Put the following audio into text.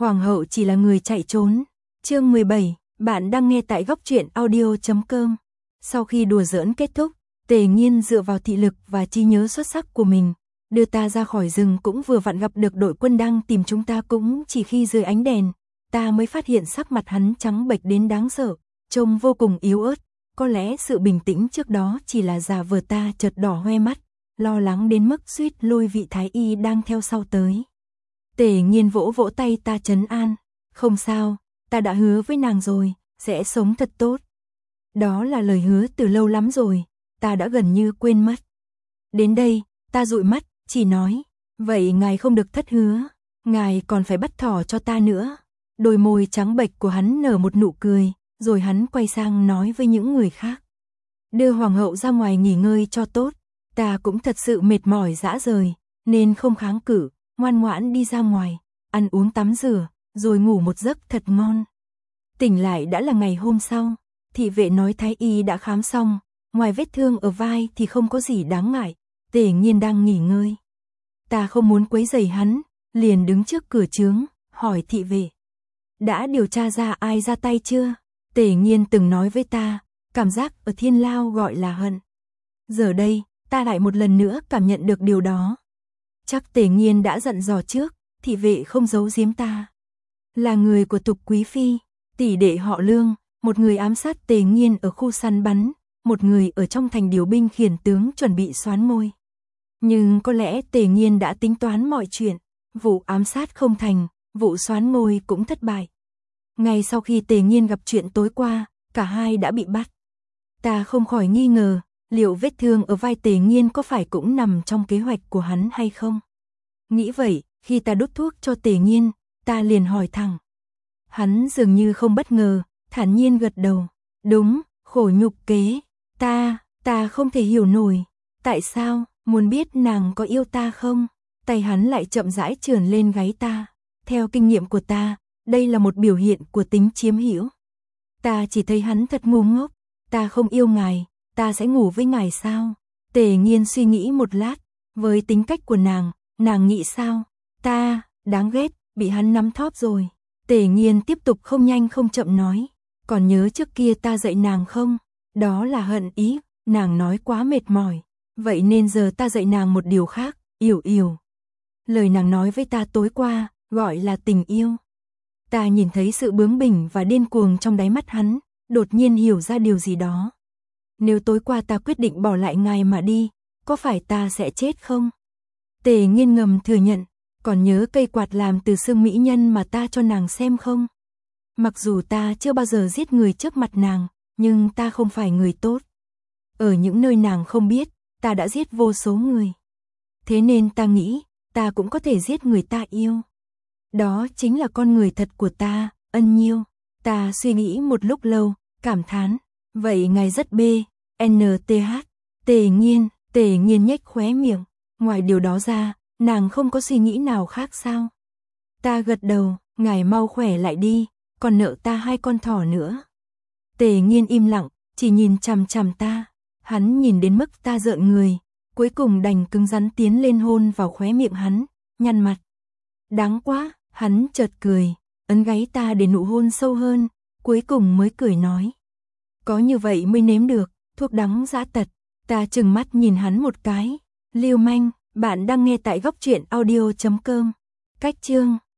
Hoàng hậu chỉ là người chạy trốn. Chương 17, bạn đang nghe tại góc truyện audio.com. Sau khi đùa giỡn kết thúc, Tề Nghiên dựa vào thị lực và trí nhớ xuất sắc của mình, đưa ta ra khỏi rừng cũng vừa vặn gặp được đội quân đang tìm chúng ta, cũng chỉ khi dưới ánh đèn, ta mới phát hiện sắc mặt hắn trắng bệch đến đáng sợ, trông vô cùng yếu ớt. Có lẽ sự bình tĩnh trước đó chỉ là giả vờ, ta chợt đỏ hoe mắt, lo lắng đến mức suýt lôi vị thái y đang theo sau tới. Tề Nghiên vỗ vỗ tay ta trấn an, không sao, ta đã hứa với nàng rồi, sẽ sống thật tốt. Đó là lời hứa từ lâu lắm rồi, ta đã gần như quên mất. Đến đây, ta dụi mắt, chỉ nói, vậy ngài không được thất hứa, ngài còn phải bắt thỏ cho ta nữa. Đôi môi trắng bệch của hắn nở một nụ cười, rồi hắn quay sang nói với những người khác. Đưa hoàng hậu ra ngoài nghỉ ngơi cho tốt, ta cũng thật sự mệt mỏi rã rời, nên không kháng cự, ngoan ngoãn đi ra ngoài, ăn uống tắm rửa, rồi ngủ một giấc thật ngon. Tỉnh lại đã là ngày hôm sau, thị vệ nói thái y đã khám xong, ngoài vết thương ở vai thì không có gì đáng ngại. Tề Nghiên đang nghỉ ngơi. Ta không muốn quấy rầy hắn, liền đứng trước cửa trướng, hỏi thị vệ. Đã điều tra ra ai ra tay chưa? Tề Nghiên từng nói với ta, cảm giác ở thiên lao gọi là hận. Giờ đây, ta lại một lần nữa cảm nhận được điều đó. Chắc Tề Nghiên đã dặn dò trước, thị vệ không giấu giếm ta. Là người của Tục Quý Phi, tỷ đệ họ Lương, một người ám sát Tề Nghiên ở khu săn bắn, một người ở trong thành điều binh khiển tướng chuẩn bị soán ngôi. Nhưng có lẽ Tề Nghiên đã tính toán mọi chuyện, vụ ám sát không thành, vụ soán ngôi cũng thất bại. Ngay sau khi Tề Nghiên gặp chuyện tối qua, cả hai đã bị bắt. Ta không khỏi nghi ngờ, liệu vết thương ở vai Tề Nghiên có phải cũng nằm trong kế hoạch của hắn hay không? Nghĩ vậy, khi ta đút thuốc cho Tề Nghiên, ta liền hỏi thẳng. Hắn dường như không bất ngờ, thản nhiên gật đầu. Đúng, khổ nhục kế. Ta không thể hiểu nổi. Tại sao, muốn biết nàng có yêu ta không? Tay hắn lại chậm rãi trườn lên gáy ta. Theo kinh nghiệm của ta, đây là một biểu hiện của tính chiếm hữu. Ta chỉ thấy hắn thật ngu ngốc. Ta không yêu ngài, ta sẽ ngủ với ngài sao? Tề Nghiên suy nghĩ một lát. Với tính cách của nàng nghĩ sao? Ta, đáng ghét, bị hắn nắm thóp rồi. Tề Nghiên tiếp tục không nhanh không chậm nói. Còn nhớ trước kia ta dạy nàng không? Đó là hận ý, nàng nói quá mệt mỏi. Vậy nên giờ ta dạy nàng một điều khác, yêu. Lời nàng nói với ta tối qua, gọi là tình yêu. Ta nhìn thấy sự bướng bỉnh và điên cuồng trong đáy mắt hắn, đột nhiên hiểu ra điều gì đó. Nếu tối qua ta quyết định bỏ lại ngài mà đi, có phải ta sẽ chết không? Tề Nghiên ngầm thừa nhận, còn nhớ cây quạt làm từ xương mỹ nhân mà ta cho nàng xem không? Mặc dù ta chưa bao giờ giết người trước mặt nàng, nhưng ta không phải người tốt. Ở những nơi nàng không biết, ta đã giết vô số người. Thế nên ta nghĩ, ta cũng có thể giết người ta yêu. Đó chính là con người thật của ta, Ân Nhiêu. Ta suy nghĩ một lúc lâu, cảm thán. Vậy ngài rất NTH. Tề Nghiên nhếch khóe miệng. Ngoài điều đó ra, nàng không có suy nghĩ nào khác sao? Ta gật đầu, ngài mau khỏe lại đi, còn nợ ta 2 con thỏ nữa. Tề Nghiên im lặng, chỉ nhìn chằm chằm ta. Hắn nhìn đến mức ta rợn người, cuối cùng đành cứng rắn tiến lên hôn vào khóe miệng hắn, nhăn mặt. Đáng quá, hắn chợt cười, ấn gáy ta để nụ hôn sâu hơn, cuối cùng mới cười nói. Có như vậy mới nếm được, thuốc đắng dã tật. Ta trừng mắt nhìn hắn một cái. Lưu manh, bạn đang nghe tại góc truyện audio.com. Cách chương